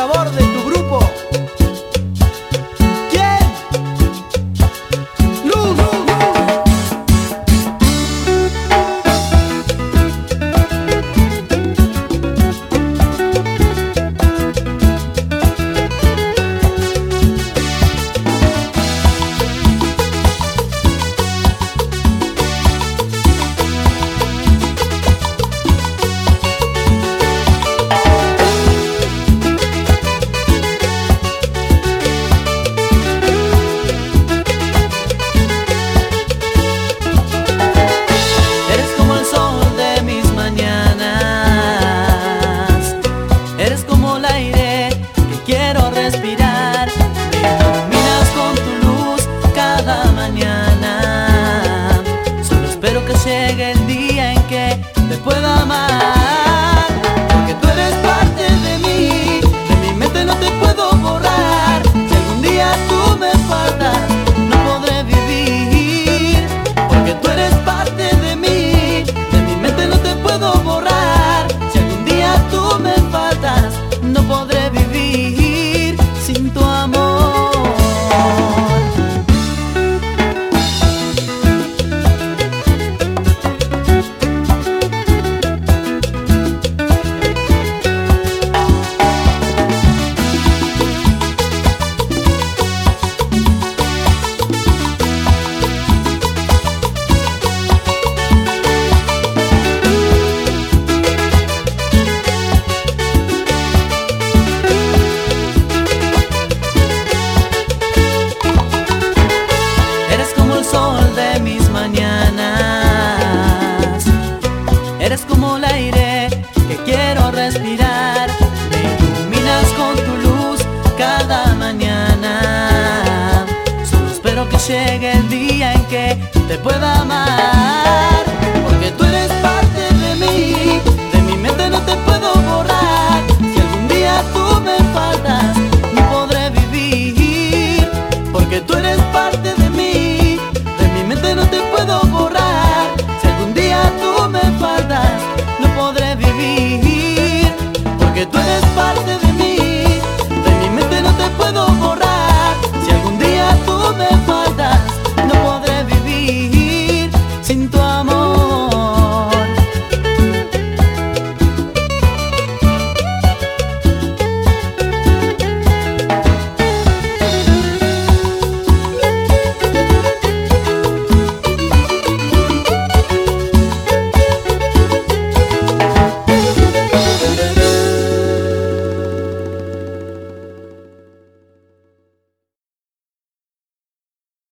sabor de tu grupo. ¿Quién? Luz. Respirar, me iluminas con tu luz cada mañana. Solo espero que llegue el día en que te pueda amar, porque tú eres parte de mi mente no te puedo borrar. Si algún día tú me faltas, no podré vivir, porque tú eres parte de mi mente no te puedo borrar. Si algún día tú me faltas, no podré vivir sin tu amor. Eres como el aire que quiero respirar, me iluminas con tu luz cada mañana. Solo espero que llegue el día en que te pueda amar.